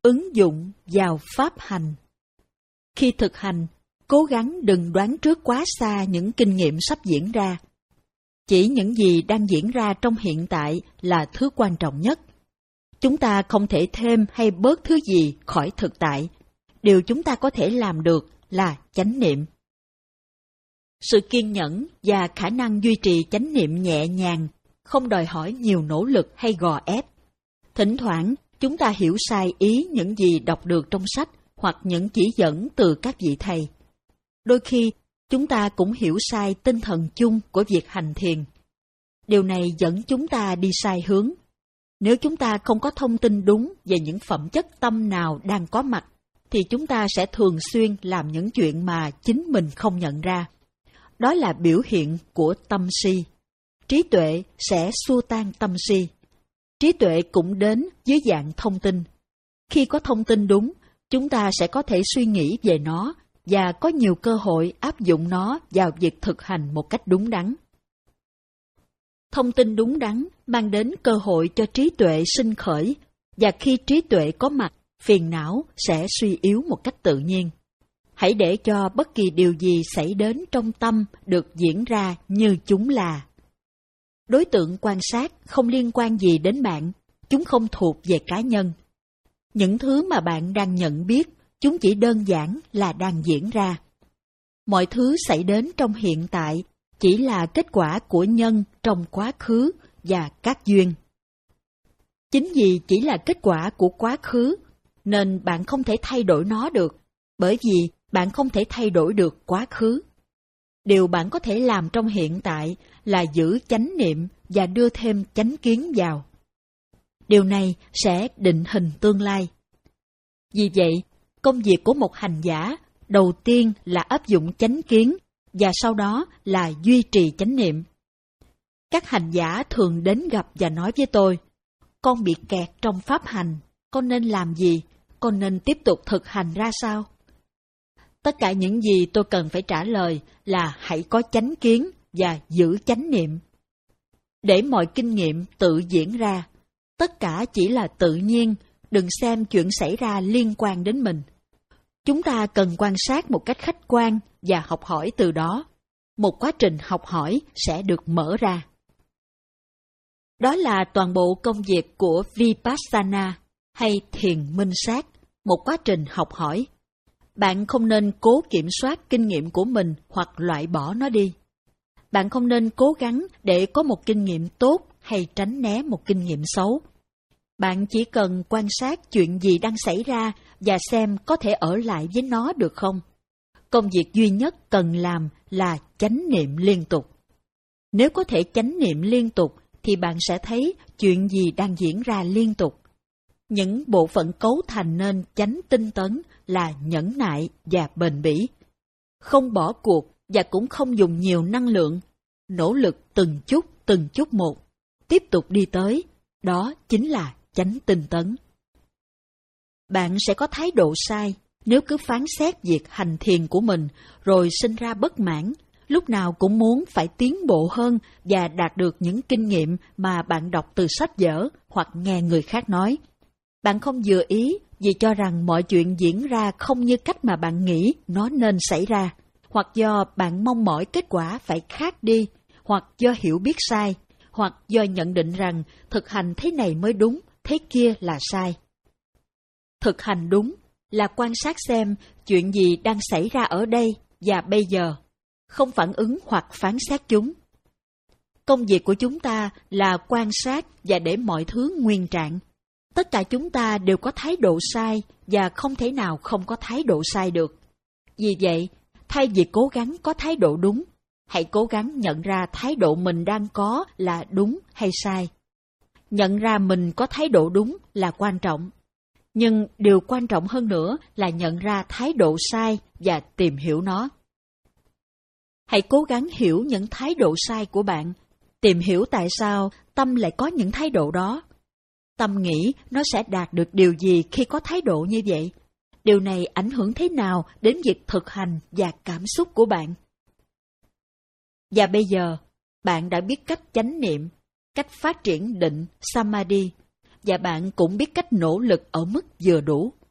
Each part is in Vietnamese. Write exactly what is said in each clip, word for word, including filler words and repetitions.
Ứng dụng vào pháp hành. Khi thực hành, cố gắng đừng đoán trước quá xa những kinh nghiệm sắp diễn ra. Chỉ những gì đang diễn ra trong hiện tại là thứ quan trọng nhất. Chúng ta không thể thêm hay bớt thứ gì khỏi thực tại. Điều chúng ta có thể làm được là chánh niệm. Sự kiên nhẫn và khả năng duy trì chánh niệm nhẹ nhàng, không đòi hỏi nhiều nỗ lực hay gò ép. Thỉnh thoảng, chúng ta hiểu sai ý những gì đọc được trong sách hoặc những chỉ dẫn từ các vị thầy. Đôi khi, chúng ta cũng hiểu sai tinh thần chung của việc hành thiền. Điều này dẫn chúng ta đi sai hướng. Nếu chúng ta không có thông tin đúng về những phẩm chất tâm nào đang có mặt, thì chúng ta sẽ thường xuyên làm những chuyện mà chính mình không nhận ra. Đó là biểu hiện của tâm si. Trí tuệ sẽ xua tan tâm si. Trí tuệ cũng đến dưới dạng thông tin. Khi có thông tin đúng, chúng ta sẽ có thể suy nghĩ về nó và có nhiều cơ hội áp dụng nó vào việc thực hành một cách đúng đắn. Thông tin đúng đắn mang đến cơ hội cho trí tuệ sinh khởi, và khi trí tuệ có mặt, phiền não sẽ suy yếu một cách tự nhiên. Hãy để cho bất kỳ điều gì xảy đến trong tâm được diễn ra như chúng là. Đối tượng quan sát không liên quan gì đến bạn, chúng không thuộc về cá nhân. Những thứ mà bạn đang nhận biết, chúng chỉ đơn giản là đang diễn ra. Mọi thứ xảy đến trong hiện tại chỉ là kết quả của nhân trong quá khứ và các duyên. Chính vì chỉ là kết quả của quá khứ, nên bạn không thể thay đổi nó được, bởi vì bạn không thể thay đổi được quá khứ. Điều bạn có thể làm trong hiện tại là giữ chánh niệm và đưa thêm chánh kiến vào. Điều này sẽ định hình tương lai. Vì vậy, công việc của một hành giả đầu tiên là áp dụng chánh kiến và sau đó là duy trì chánh niệm. Các hành giả thường đến gặp và nói với tôi, con bị kẹt trong pháp hành, con nên làm gì? Con nên tiếp tục thực hành ra sao? Tất cả những gì tôi cần phải trả lời là hãy có chánh kiến và giữ chánh niệm. Để mọi kinh nghiệm tự diễn ra, tất cả chỉ là tự nhiên, đừng xem chuyện xảy ra liên quan đến mình. Chúng ta cần quan sát một cách khách quan và học hỏi từ đó. Một quá trình học hỏi sẽ được mở ra. Đó là toàn bộ công việc của Vipassana hay thiền minh sát, một quá trình học hỏi. Bạn không nên cố kiểm soát kinh nghiệm của mình hoặc loại bỏ nó đi. Bạn không nên cố gắng để có một kinh nghiệm tốt hay tránh né một kinh nghiệm xấu. Bạn chỉ cần quan sát chuyện gì đang xảy ra và xem có thể ở lại với nó được không. Công việc duy nhất cần làm là chánh niệm liên tục. Nếu có thể chánh niệm liên tục, thì bạn sẽ thấy chuyện gì đang diễn ra liên tục. Những bộ phận cấu thành nên chánh tinh tấn là nhẫn nại và bền bỉ. Không bỏ cuộc và cũng không dùng nhiều năng lượng, nỗ lực từng chút từng chút một, tiếp tục đi tới, đó chính là chánh tinh tấn. Bạn sẽ có thái độ sai nếu cứ phán xét việc hành thiền của mình rồi sinh ra bất mãn, lúc nào cũng muốn phải tiến bộ hơn và đạt được những kinh nghiệm mà bạn đọc từ sách vở hoặc nghe người khác nói. Bạn không vừa ý vì cho rằng mọi chuyện diễn ra không như cách mà bạn nghĩ nó nên xảy ra, hoặc do bạn mong mỏi kết quả phải khác đi, hoặc do hiểu biết sai, hoặc do nhận định rằng thực hành thế này mới đúng, thế kia là sai. Thực hành đúng là quan sát xem chuyện gì đang xảy ra ở đây và bây giờ, không phản ứng hoặc phán xét chúng. Công việc của chúng ta là quan sát và để mọi thứ nguyên trạng. Tất cả chúng ta đều có thái độ sai và không thể nào không có thái độ sai được. Vì vậy, thay vì cố gắng có thái độ đúng, hãy cố gắng nhận ra thái độ mình đang có là đúng hay sai. Nhận ra mình có thái độ đúng là quan trọng. Nhưng điều quan trọng hơn nữa là nhận ra thái độ sai và tìm hiểu nó. Hãy cố gắng hiểu những thái độ sai của bạn, tìm hiểu tại sao tâm lại có những thái độ đó. Tâm nghĩ nó sẽ đạt được điều gì khi có thái độ như vậy? Điều này ảnh hưởng thế nào đến việc thực hành và cảm xúc của bạn? Và bây giờ, bạn đã biết cách chánh niệm, cách phát triển định, samadhi, và bạn cũng biết cách nỗ lực ở mức vừa đủ.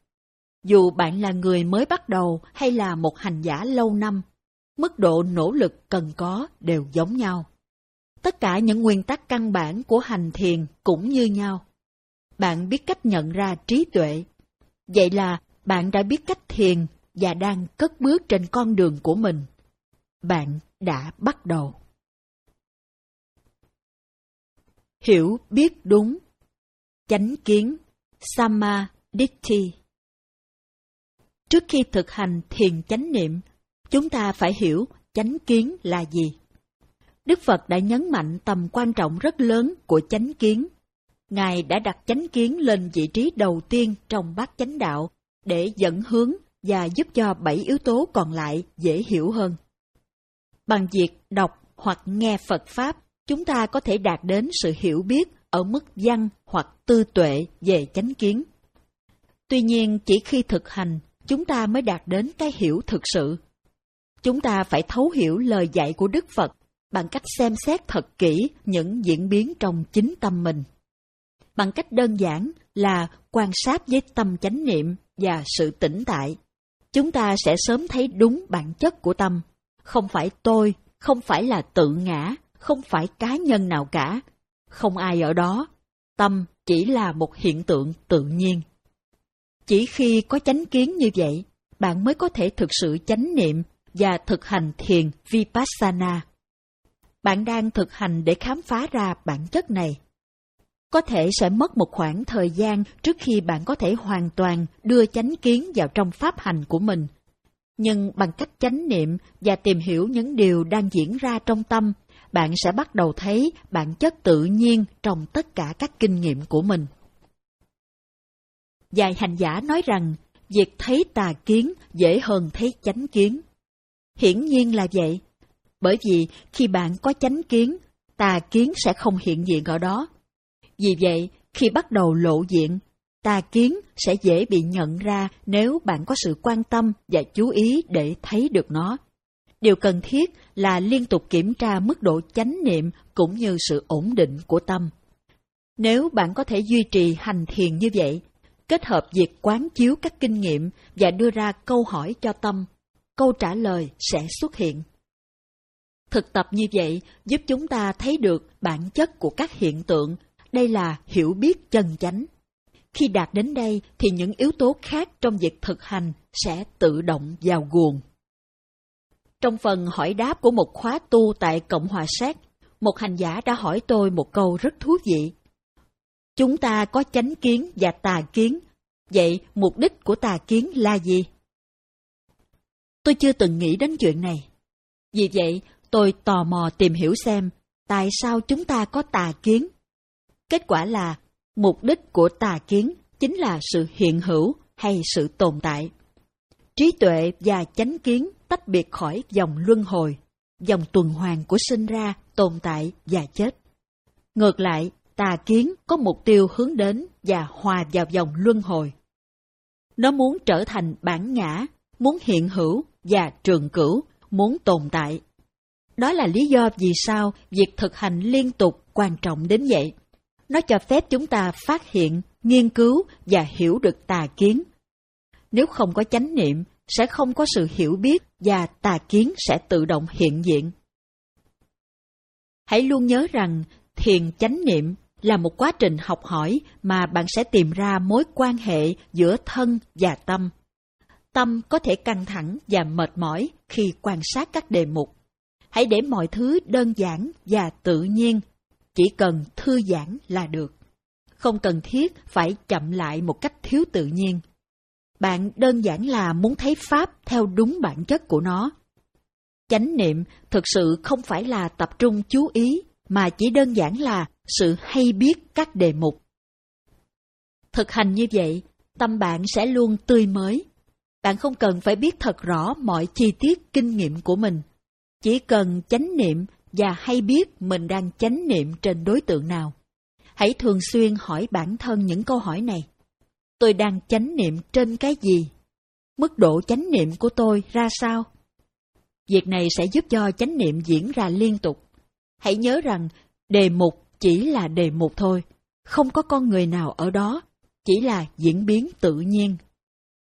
Dù bạn là người mới bắt đầu hay là một hành giả lâu năm, mức độ nỗ lực cần có đều giống nhau. Tất cả những nguyên tắc căn bản của hành thiền cũng như nhau. Bạn biết cách nhận ra trí tuệ. Vậy là bạn đã biết cách thiền và đang cất bước trên con đường của mình. Bạn đã bắt đầu. Hiểu biết đúng. Chánh kiến, Samadhi. Trước khi thực hành thiền chánh niệm, chúng ta phải hiểu chánh kiến là gì. Đức Phật đã nhấn mạnh tầm quan trọng rất lớn của chánh kiến. Ngài đã đặt chánh kiến lên vị trí đầu tiên trong bát chánh đạo để dẫn hướng và giúp cho bảy yếu tố còn lại dễ hiểu hơn. Bằng việc đọc hoặc nghe Phật Pháp, chúng ta có thể đạt đến sự hiểu biết ở mức văn hoặc tư tuệ về chánh kiến. Tuy nhiên, chỉ khi thực hành, chúng ta mới đạt đến cái hiểu thực sự. Chúng ta phải thấu hiểu lời dạy của Đức Phật bằng cách xem xét thật kỹ những diễn biến trong chính tâm mình. Bằng cách đơn giản là quan sát với tâm chánh niệm và sự tĩnh tại, chúng ta sẽ sớm thấy đúng bản chất của tâm. Không phải tôi, không phải là tự ngã, không phải cá nhân nào cả. Không ai ở đó. Tâm chỉ là một hiện tượng tự nhiên. Chỉ khi có chánh kiến như vậy, bạn mới có thể thực sự chánh niệm và thực hành thiền Vipassana. Bạn đang thực hành để khám phá ra bản chất này. Có thể sẽ mất một khoảng thời gian trước khi bạn có thể hoàn toàn đưa chánh kiến vào trong pháp hành của mình. Nhưng bằng cách chánh niệm và tìm hiểu những điều đang diễn ra trong tâm, bạn sẽ bắt đầu thấy bản chất tự nhiên trong tất cả các kinh nghiệm của mình. Vài hành giả nói rằng, việc thấy tà kiến dễ hơn thấy chánh kiến. Hiển nhiên là vậy, bởi vì khi bạn có chánh kiến, tà kiến sẽ không hiện diện ở đó. Vì vậy, khi bắt đầu lộ diện, tà kiến sẽ dễ bị nhận ra nếu bạn có sự quan tâm và chú ý để thấy được nó. Điều cần thiết là liên tục kiểm tra mức độ chánh niệm cũng như sự ổn định của tâm. Nếu bạn có thể duy trì hành thiền như vậy, kết hợp việc quán chiếu các kinh nghiệm và đưa ra câu hỏi cho tâm, câu trả lời sẽ xuất hiện. Thực tập như vậy giúp chúng ta thấy được bản chất của các hiện tượng. Đây là hiểu biết chân chánh. Khi đạt đến đây thì những yếu tố khác trong việc thực hành sẽ tự động vào guồng. Trong phần hỏi đáp của một khóa tu tại Cộng hòa Séc, một hành giả đã hỏi tôi một câu rất thú vị. Chúng ta có chánh kiến và tà kiến, vậy mục đích của tà kiến là gì? Tôi chưa từng nghĩ đến chuyện này. Vì vậy, tôi tò mò tìm hiểu xem tại sao chúng ta có tà kiến. Kết quả là mục đích của tà kiến chính là sự hiện hữu hay sự tồn tại. Trí tuệ và chánh kiến tách biệt khỏi dòng luân hồi, dòng tuần hoàn của sinh ra, tồn tại và chết. Ngược lại, tà kiến có mục tiêu hướng đến và hòa vào dòng luân hồi. Nó muốn trở thành bản ngã, muốn hiện hữu và trường cửu, muốn tồn tại. Đó là lý do vì sao việc thực hành liên tục quan trọng đến vậy. Nó cho phép chúng ta phát hiện, nghiên cứu và hiểu được tà kiến. Nếu không có chánh niệm, sẽ không có sự hiểu biết và tà kiến sẽ tự động hiện diện. Hãy luôn nhớ rằng thiền chánh niệm là một quá trình học hỏi mà bạn sẽ tìm ra mối quan hệ giữa thân và tâm. Tâm có thể căng thẳng và mệt mỏi khi quan sát các đề mục. Hãy để mọi thứ đơn giản và tự nhiên, chỉ cần thư giãn là được. Không cần thiết phải chậm lại một cách thiếu tự nhiên. Bạn đơn giản là muốn thấy Pháp theo đúng bản chất của nó. Chánh niệm thực sự không phải là tập trung chú ý, mà chỉ đơn giản là sự hay biết các đề mục. Thực hành như vậy, tâm bạn sẽ luôn tươi mới. Bạn không cần phải biết thật rõ mọi chi tiết kinh nghiệm của mình. Chỉ cần chánh niệm và hay biết mình đang chánh niệm trên đối tượng nào. Hãy thường xuyên hỏi bản thân những câu hỏi này. Tôi đang chánh niệm trên cái gì? Mức độ chánh niệm của tôi ra sao? Việc này sẽ giúp cho chánh niệm diễn ra liên tục. Hãy nhớ rằng đề mục chỉ là đề mục thôi, không có con người nào ở đó, chỉ là diễn biến tự nhiên.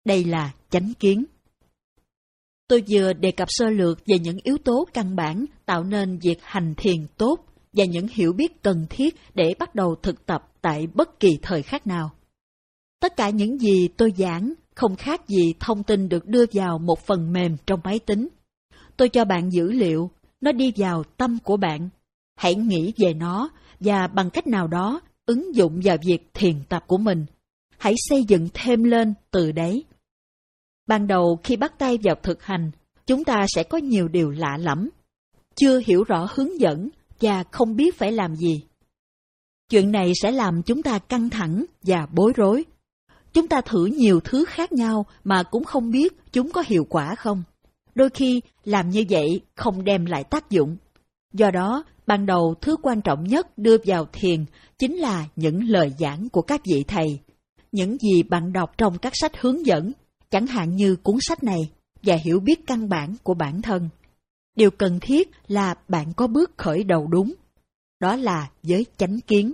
Đây là chánh kiến. Tôi vừa đề cập sơ lược về những yếu tố căn bản tạo nên việc hành thiền tốt và những hiểu biết cần thiết để bắt đầu thực tập tại bất kỳ thời khắc nào. Tất cả những gì tôi giảng không khác gì thông tin được đưa vào một phần mềm trong máy tính. Tôi cho bạn dữ liệu, nó đi vào tâm của bạn. Hãy nghĩ về nó và bằng cách nào đó ứng dụng vào việc thiền tập của mình. Hãy xây dựng thêm lên từ đấy. Ban đầu khi bắt tay vào thực hành, chúng ta sẽ có nhiều điều lạ lẫm, chưa hiểu rõ hướng dẫn và không biết phải làm gì. Chuyện này sẽ làm chúng ta căng thẳng và bối rối. Chúng ta thử nhiều thứ khác nhau mà cũng không biết chúng có hiệu quả không. Đôi khi làm như vậy không đem lại tác dụng. Do đó, ban đầu thứ quan trọng nhất đưa vào thiền chính là những lời giảng của các vị thầy. Những gì bạn đọc trong các sách hướng dẫn, chẳng hạn như cuốn sách này, và hiểu biết căn bản của bản thân. Điều cần thiết là bạn có bước khởi đầu đúng. Đó là với chánh kiến.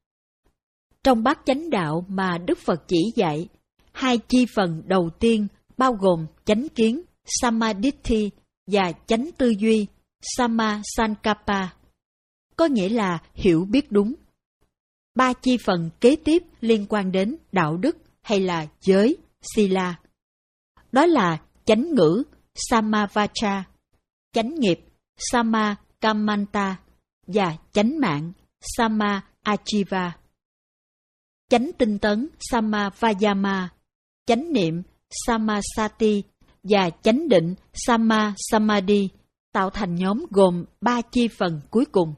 Trong bát chánh đạo mà Đức Phật chỉ dạy, hai chi phần đầu tiên bao gồm chánh kiến, Samaditthi, và chánh tư duy, Sammasankappa, có nghĩa là hiểu biết đúng. Ba chi phần kế tiếp liên quan đến đạo đức hay là giới, Sila. Đó là chánh ngữ, Sammavacha, chánh nghiệp, Sammakamanta, và chánh mạng, Sammajiva. Chánh tinh tấn, Sammavayama, chánh niệm, Sammasati, và chánh định, Sammasamadhi, tạo thành nhóm gồm ba chi phần cuối cùng.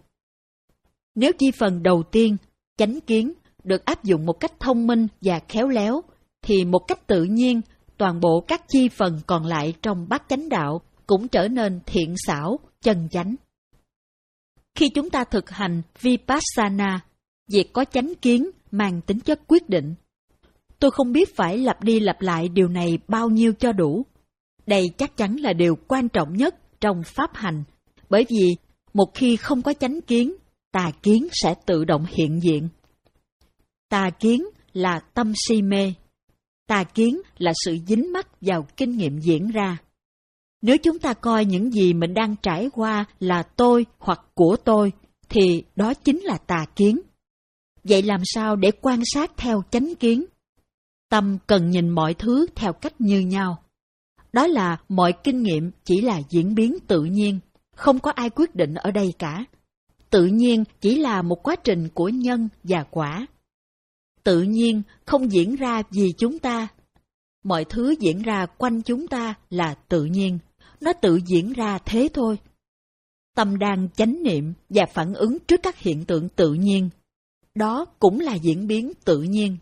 Nếu chi phần đầu tiên, chánh kiến, được áp dụng một cách thông minh và khéo léo, thì một cách tự nhiên, toàn bộ các chi phần còn lại trong bát chánh đạo cũng trở nên thiện xảo, chân chánh. Khi chúng ta thực hành Vipassana, việc có chánh kiến mang tính chất quyết định. Tôi không biết phải lặp đi lặp lại điều này bao nhiêu cho đủ. Đây chắc chắn là điều quan trọng nhất trong pháp hành, bởi vì một khi không có chánh kiến, tà kiến sẽ tự động hiện diện. Tà kiến là tâm si mê. Tà kiến là sự dính mắc vào kinh nghiệm diễn ra. Nếu chúng ta coi những gì mình đang trải qua là tôi hoặc của tôi, thì đó chính là tà kiến. Vậy làm sao để quan sát theo chánh kiến? Tâm cần nhìn mọi thứ theo cách như nhau. Đó là mọi kinh nghiệm chỉ là diễn biến tự nhiên, không có ai quyết định ở đây cả. Tự nhiên chỉ là một quá trình của nhân và quả. Tự nhiên không diễn ra vì chúng ta. Mọi thứ diễn ra quanh chúng ta là tự nhiên, nó tự diễn ra thế thôi. Tâm đang chánh niệm và phản ứng trước các hiện tượng tự nhiên. Đó cũng là diễn biến tự nhiên.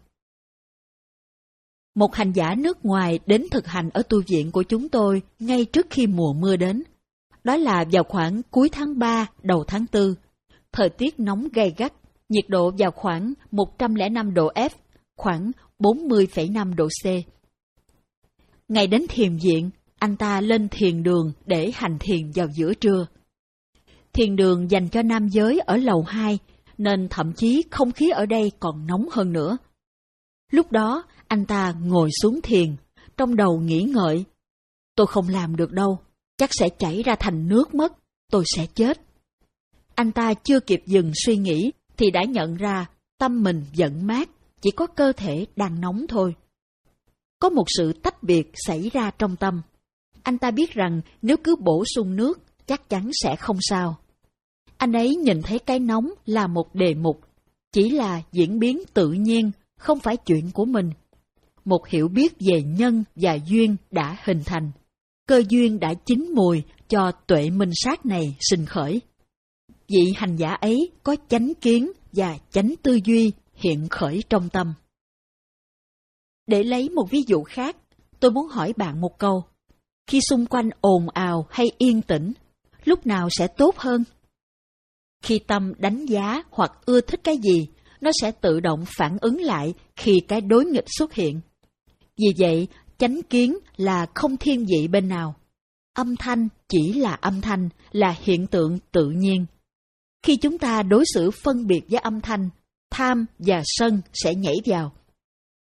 Một hành giả nước ngoài đến thực hành ở tu viện của chúng tôi ngay trước khi mùa mưa đến. Đó là vào khoảng cuối tháng ba, đầu tháng tư. Thời tiết nóng gay gắt, nhiệt độ vào khoảng một trăm lẻ năm độ F, khoảng bốn mươi phẩy năm độ C. Ngày đến thiền viện, anh ta lên thiền đường để hành thiền vào giữa trưa. Thiền đường dành cho nam giới ở lầu hai, nên thậm chí không khí ở đây còn nóng hơn nữa. Lúc đó, anh ta ngồi xuống thiền, trong đầu nghĩ ngợi. Tôi không làm được đâu, chắc sẽ chảy ra thành nước mất, tôi sẽ chết. Anh ta chưa kịp dừng suy nghĩ, thì đã nhận ra tâm mình vẫn mát, chỉ có cơ thể đang nóng thôi. Có một sự tách biệt xảy ra trong tâm. Anh ta biết rằng nếu cứ bổ sung nước, chắc chắn sẽ không sao. Anh ấy nhìn thấy cái nóng là một đề mục, chỉ là diễn biến tự nhiên, không phải chuyện của mình. Một hiểu biết về nhân và duyên đã hình thành. Cơ duyên đã chín mùi cho tuệ minh sát này sinh khởi. Vị hành giả ấy có chánh kiến và chánh tư duy hiện khởi trong tâm. Để lấy một ví dụ khác, tôi muốn hỏi bạn một câu. Khi xung quanh ồn ào hay yên tĩnh, lúc nào sẽ tốt hơn? Khi tâm đánh giá hoặc ưa thích cái gì, nó sẽ tự động phản ứng lại khi cái đối nghịch xuất hiện. Vì vậy, chánh kiến là không thiên vị bên nào. Âm thanh chỉ là âm thanh, là hiện tượng tự nhiên. Khi chúng ta đối xử phân biệt với âm thanh, tham và sân sẽ nhảy vào.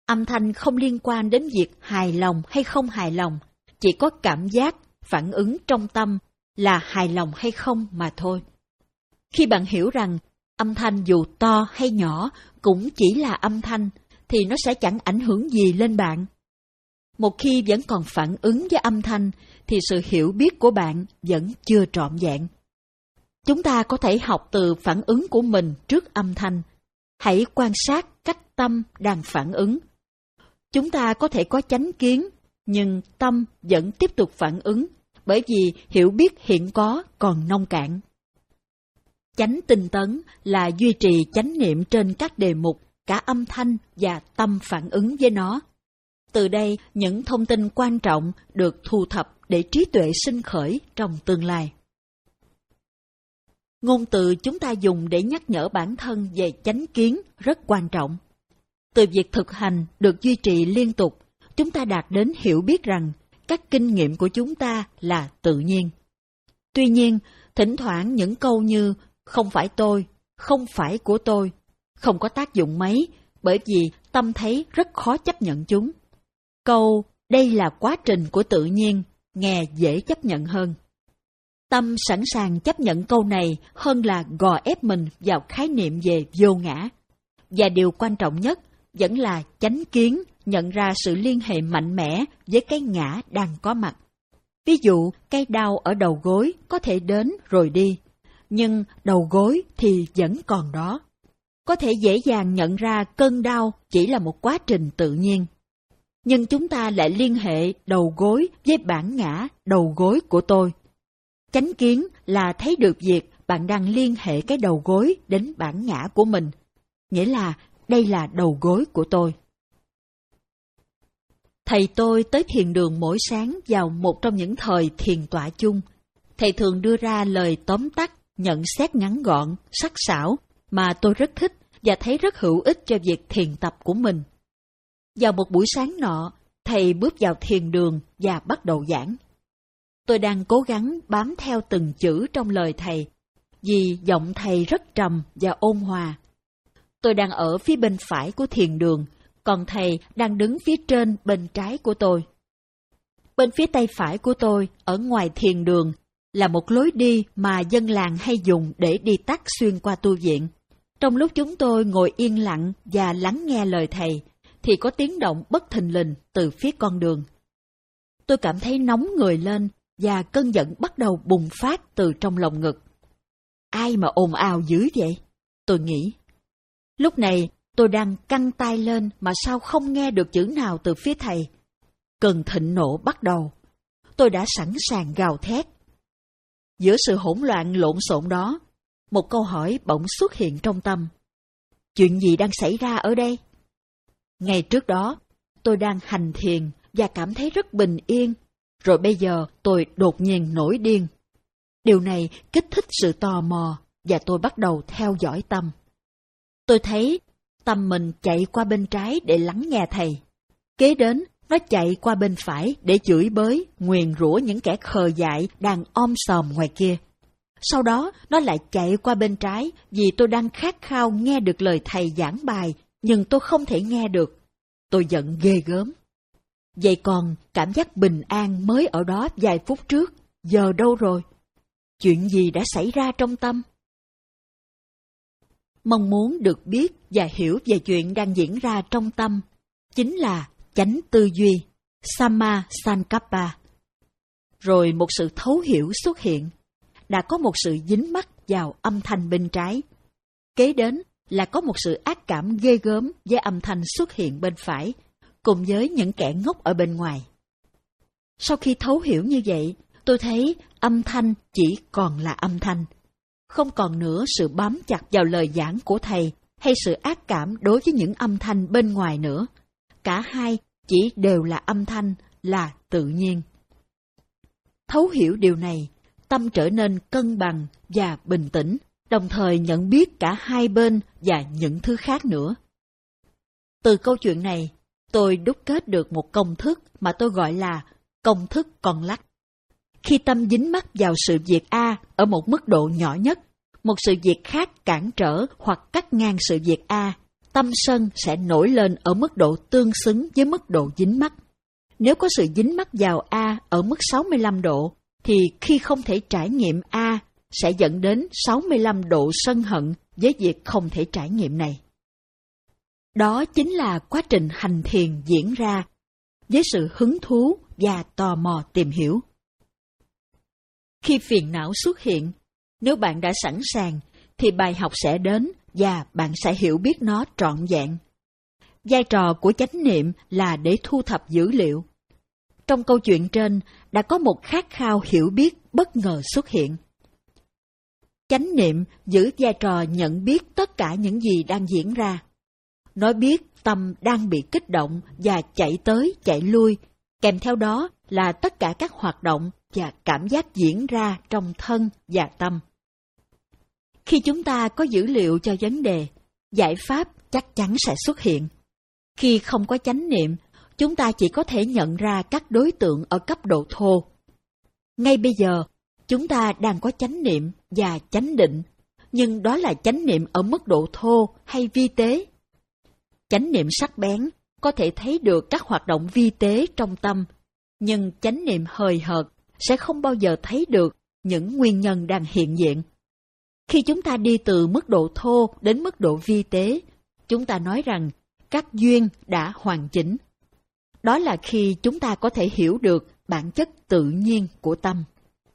Âm thanh không liên quan đến việc hài lòng hay không hài lòng, chỉ có cảm giác, phản ứng trong tâm là hài lòng hay không mà thôi. Khi bạn hiểu rằng âm thanh dù to hay nhỏ cũng chỉ là âm thanh, thì nó sẽ chẳng ảnh hưởng gì lên bạn. Một khi vẫn còn phản ứng với âm thanh, thì sự hiểu biết của bạn vẫn chưa trọn vẹn. Chúng ta có thể học từ phản ứng của mình trước âm thanh. Hãy quan sát cách tâm đang phản ứng. Chúng ta có thể có chánh kiến, nhưng tâm vẫn tiếp tục phản ứng, bởi vì hiểu biết hiện có còn nông cạn. Chánh tinh tấn là duy trì chánh niệm trên các đề mục, cả âm thanh và tâm phản ứng với nó. Từ đây, những thông tin quan trọng được thu thập để trí tuệ sinh khởi trong tương lai. Ngôn từ chúng ta dùng để nhắc nhở bản thân về chánh kiến rất quan trọng. Từ việc thực hành được duy trì liên tục, chúng ta đạt đến hiểu biết rằng các kinh nghiệm của chúng ta là tự nhiên. Tuy nhiên, thỉnh thoảng những câu như không phải tôi, không phải của tôi, không có tác dụng mấy, bởi vì tâm thấy rất khó chấp nhận chúng. Câu đây là quá trình của tự nhiên nghe dễ chấp nhận hơn. Tâm sẵn sàng chấp nhận câu này hơn là gò ép mình vào khái niệm về vô ngã. Và điều quan trọng nhất vẫn là chánh kiến nhận ra sự liên hệ mạnh mẽ với cái ngã đang có mặt. Ví dụ, cái đau ở đầu gối có thể đến rồi đi, nhưng đầu gối thì vẫn còn đó. Có thể dễ dàng nhận ra cơn đau chỉ là một quá trình tự nhiên. Nhưng chúng ta lại liên hệ đầu gối với bản ngã đầu gối của tôi. Chánh kiến là thấy được việc bạn đang liên hệ cái đầu gối đến bản ngã của mình, nghĩa là đây là đầu gối của tôi. Thầy tôi tới thiền đường mỗi sáng vào một trong những thời thiền tọa chung. Thầy thường đưa ra lời tóm tắt, nhận xét ngắn gọn, sắc sảo mà tôi rất thích và thấy rất hữu ích cho việc thiền tập của mình. Vào một buổi sáng nọ, thầy bước vào thiền đường và bắt đầu giảng. Tôi đang cố gắng bám theo từng chữ trong lời thầy, vì giọng thầy rất trầm và ôn hòa. Tôi đang ở phía bên phải của thiền đường, còn thầy đang đứng phía trên bên trái của tôi. Bên phía tay phải của tôi, ở ngoài thiền đường, là một lối đi mà dân làng hay dùng để đi tắt xuyên qua tu viện. Trong lúc chúng tôi ngồi yên lặng và lắng nghe lời thầy, thì có tiếng động bất thình lình từ phía con đường. Tôi cảm thấy nóng người lên và cơn giận bắt đầu bùng phát từ trong lồng ngực. Ai mà ồn ào dữ vậy? Tôi nghĩ. Lúc này tôi đang căng tai lên mà sao không nghe được chữ nào từ phía thầy. Cơn thịnh nộ bắt đầu. Tôi đã sẵn sàng gào thét. Giữa sự hỗn loạn lộn xộn đó, một câu hỏi bỗng xuất hiện trong tâm. Chuyện gì đang xảy ra ở đây? Ngày trước đó, tôi đang hành thiền và cảm thấy rất bình yên, rồi bây giờ tôi đột nhiên nổi điên. Điều này kích thích sự tò mò và tôi bắt đầu theo dõi tâm. Tôi thấy tâm mình chạy qua bên trái để lắng nghe thầy. Kế đến, nó chạy qua bên phải để chửi bới, nguyền rủa những kẻ khờ dại đang om sòm ngoài kia. Sau đó, nó lại chạy qua bên trái vì tôi đang khát khao nghe được lời thầy giảng bài, nhưng tôi không thể nghe được. Tôi giận ghê gớm. Vậy còn cảm giác bình an mới ở đó vài phút trước, giờ đâu rồi? Chuyện gì đã xảy ra trong tâm? Mong muốn được biết và hiểu về chuyện đang diễn ra trong tâm chính là chánh tư duy, Samma Sankappa. Rồi một sự thấu hiểu xuất hiện. Đã có một sự dính mắc vào âm thanh bên trái. Kế đến là có một sự ác cảm ghê gớm với âm thanh xuất hiện bên phải, cùng với những kẻ ngốc ở bên ngoài. Sau khi thấu hiểu như vậy, tôi thấy âm thanh chỉ còn là âm thanh. Không còn nữa sự bám chặt vào lời giảng của thầy hay sự ác cảm đối với những âm thanh bên ngoài nữa. Cả hai chỉ đều là âm thanh, là tự nhiên. Thấu hiểu điều này, tâm trở nên cân bằng và bình tĩnh, đồng thời nhận biết cả hai bên và những thứ khác nữa. Từ câu chuyện này, tôi đúc kết được một công thức mà tôi gọi là công thức con lắc. Khi tâm dính mắc vào sự việc A ở một mức độ nhỏ nhất, một sự việc khác cản trở hoặc cắt ngang sự việc A, tâm sân sẽ nổi lên ở mức độ tương xứng với mức độ dính mắc. Nếu có sự dính mắc vào A ở mức sáu mươi lăm độ, thì khi không thể trải nghiệm A sẽ dẫn đến sáu mươi lăm độ sân hận với việc không thể trải nghiệm này. Đó chính là quá trình hành thiền diễn ra với sự hứng thú và tò mò tìm hiểu. Khi phiền não xuất hiện, nếu bạn đã sẵn sàng, thì bài học sẽ đến và bạn sẽ hiểu biết nó trọn vẹn. Vai trò của chánh niệm là để thu thập dữ liệu. Trong câu chuyện trên đã có một khát khao hiểu biết bất ngờ xuất hiện. Chánh niệm giữ vai trò nhận biết tất cả những gì đang diễn ra. Nó biết tâm đang bị kích động và chạy tới chạy lui, kèm theo đó là tất cả các hoạt động và cảm giác diễn ra trong thân và tâm. Khi chúng ta có dữ liệu cho vấn đề, giải pháp chắc chắn sẽ xuất hiện. Khi không có chánh niệm, chúng ta chỉ có thể nhận ra các đối tượng ở cấp độ thô. Ngay bây giờ, chúng ta đang có chánh niệm và chánh định, nhưng đó là chánh niệm ở mức độ thô hay vi tế. Chánh niệm sắc bén có thể thấy được các hoạt động vi tế trong tâm, nhưng chánh niệm hời hợt sẽ không bao giờ thấy được những nguyên nhân đang hiện diện. Khi chúng ta đi từ mức độ thô đến mức độ vi tế, chúng ta nói rằng các duyên đã hoàn chỉnh. Đó là khi chúng ta có thể hiểu được bản chất tự nhiên của tâm.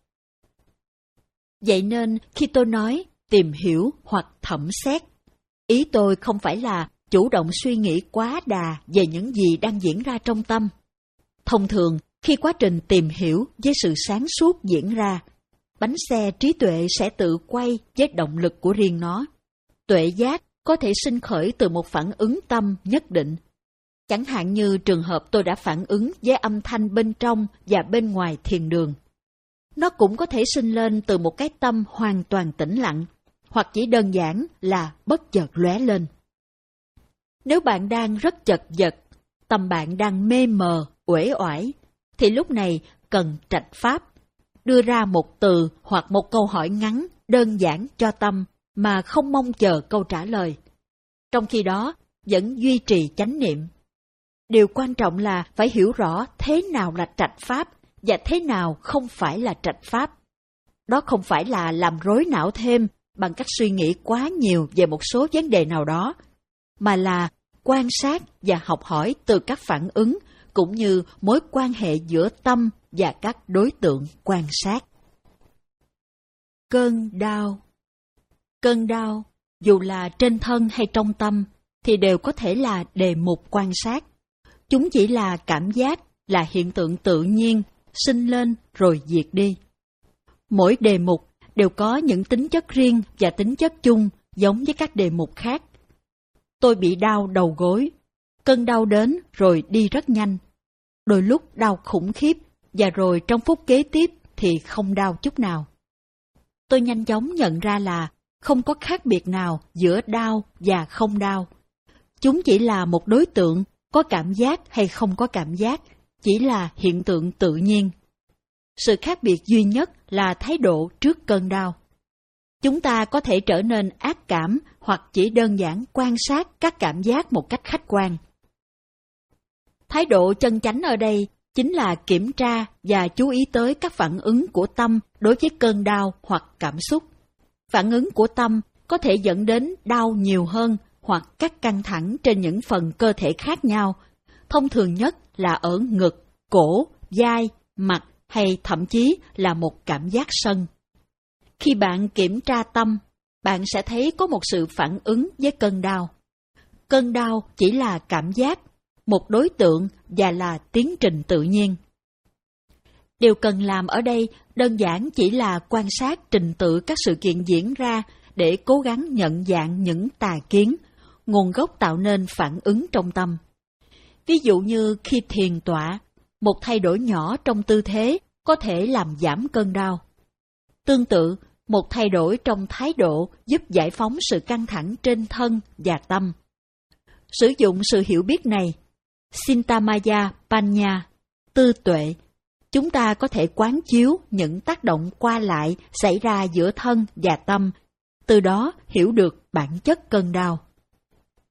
Vậy nên khi tôi nói tìm hiểu hoặc thẩm xét, ý tôi không phải là chủ động suy nghĩ quá đà về những gì đang diễn ra trong tâm. Thông thường, khi quá trình tìm hiểu với sự sáng suốt diễn ra, bánh xe trí tuệ sẽ tự quay với động lực của riêng nó. Tuệ giác có thể sinh khởi từ một phản ứng tâm nhất định. Chẳng hạn như trường hợp tôi đã phản ứng với âm thanh bên trong và bên ngoài thiền đường. Nó cũng có thể sinh lên từ một cái tâm hoàn toàn tĩnh lặng, hoặc chỉ đơn giản là bất chợt lóe lên. Nếu bạn đang rất chật vật, tâm bạn đang mê mờ, uể oải, thì lúc này cần trạch pháp, đưa ra một từ hoặc một câu hỏi ngắn, đơn giản cho tâm mà không mong chờ câu trả lời. Trong khi đó, vẫn duy trì chánh niệm. Điều quan trọng là phải hiểu rõ thế nào là trạch pháp và thế nào không phải là trạch pháp. Đó không phải là làm rối não thêm bằng cách suy nghĩ quá nhiều về một số vấn đề nào đó, mà là quan sát và học hỏi từ các phản ứng cũng như mối quan hệ giữa tâm và các đối tượng quan sát. Cơn đau. Cơn đau, dù là trên thân hay trong tâm, thì đều có thể là đề mục quan sát. Chúng chỉ là cảm giác, là hiện tượng tự nhiên, sinh lên rồi diệt đi. Mỗi đề mục đều có những tính chất riêng và tính chất chung giống với các đề mục khác. Tôi bị đau đầu gối. Cơn đau đến rồi đi rất nhanh. Đôi lúc đau khủng khiếp và rồi trong phút kế tiếp thì không đau chút nào. Tôi nhanh chóng nhận ra là không có khác biệt nào giữa đau và không đau. Chúng chỉ là một đối tượng, có cảm giác hay không có cảm giác, chỉ là hiện tượng tự nhiên. Sự khác biệt duy nhất là thái độ trước cơn đau. Chúng ta có thể trở nên ác cảm hoặc chỉ đơn giản quan sát các cảm giác một cách khách quan. Thái độ chân chánh ở đây chính là kiểm tra và chú ý tới các phản ứng của tâm đối với cơn đau hoặc cảm xúc. Phản ứng của tâm có thể dẫn đến đau nhiều hơn hoặc các căng thẳng trên những phần cơ thể khác nhau, thông thường nhất là ở ngực, cổ, vai, mặt hay thậm chí là một cảm giác sân. Khi bạn kiểm tra tâm, bạn sẽ thấy có một sự phản ứng với cơn đau. Cơn đau chỉ là cảm giác, một đối tượng và là tiến trình tự nhiên. Điều cần làm ở đây đơn giản chỉ là quan sát trình tự các sự kiện diễn ra để cố gắng nhận dạng những tà kiến, nguồn gốc tạo nên phản ứng trong tâm. Ví dụ như khi thiền tọa, một thay đổi nhỏ trong tư thế có thể làm giảm cơn đau. Tương tự, một thay đổi trong thái độ giúp giải phóng sự căng thẳng trên thân và tâm. Sử dụng sự hiểu biết này, Sintamaya Panya, tư tuệ, chúng ta có thể quán chiếu những tác động qua lại xảy ra giữa thân và tâm, từ đó hiểu được bản chất cơn đau.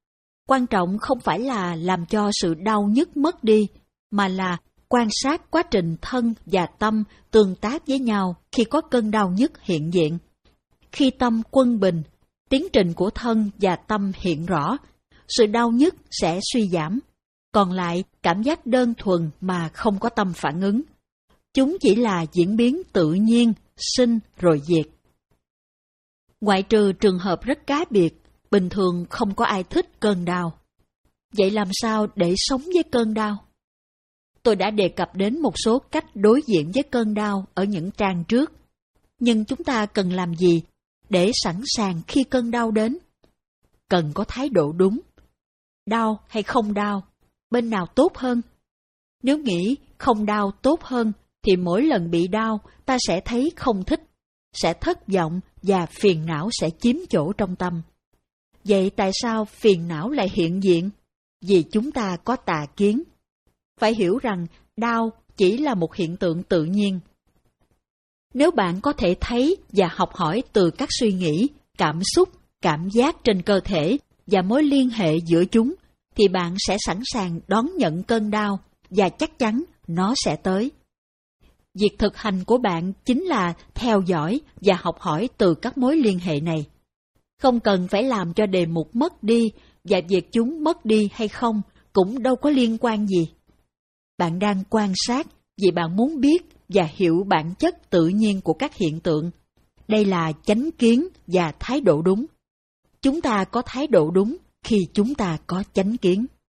Quan trọng không phải là làm cho sự đau nhức mất đi, mà là quan sát quá trình thân và tâm tương tác với nhau khi có cơn đau nhức hiện diện. Khi tâm quân bình, tiến trình của thân và tâm hiện rõ, sự đau nhức sẽ suy giảm, còn lại cảm giác đơn thuần mà không có tâm phản ứng. Chúng chỉ là diễn biến tự nhiên, sinh rồi diệt. Ngoại trừ trường hợp rất cá biệt, bình thường không có ai thích cơn đau. Vậy làm sao để sống với cơn đau? Tôi đã đề cập đến một số cách đối diện với cơn đau ở những trang trước. Nhưng chúng ta cần làm gì để sẵn sàng khi cơn đau đến? Cần có thái độ đúng. Đau hay không đau, bên nào tốt hơn? Nếu nghĩ không đau tốt hơn, thì mỗi lần bị đau ta sẽ thấy không thích, sẽ thất vọng và phiền não sẽ chiếm chỗ trong tâm. Vậy tại sao phiền não lại hiện diện? Vì chúng ta có tà kiến. Phải hiểu rằng đau chỉ là một hiện tượng tự nhiên. Nếu bạn có thể thấy và học hỏi từ các suy nghĩ, cảm xúc, cảm giác trên cơ thể và mối liên hệ giữa chúng, thì bạn sẽ sẵn sàng đón nhận cơn đau và chắc chắn nó sẽ tới. Việc thực hành của bạn chính là theo dõi và học hỏi từ các mối liên hệ này. Không cần phải làm cho đề mục mất đi, và việc chúng mất đi hay không cũng đâu có liên quan gì. Bạn đang quan sát vì bạn muốn biết và hiểu bản chất tự nhiên của các hiện tượng. Đây là chánh kiến và thái độ đúng. Chúng ta có thái độ đúng khi chúng ta có chánh kiến.